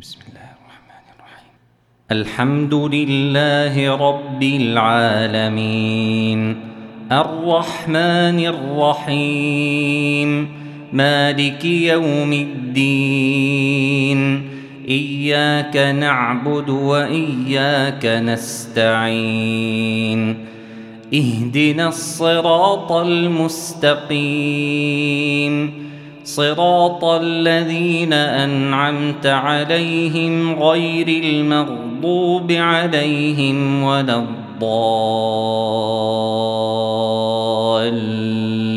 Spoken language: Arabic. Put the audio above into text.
بسم الله الرحمن الرحيم. الحمد لله رب العالمين الرحمن الرحيم مالك يوم الدين إياك نعبد وإياك نستعين اهدنا الصراط المستقيم صراط الذين أنعمت عليهم غير المغضوب عليهم ولا الضالين.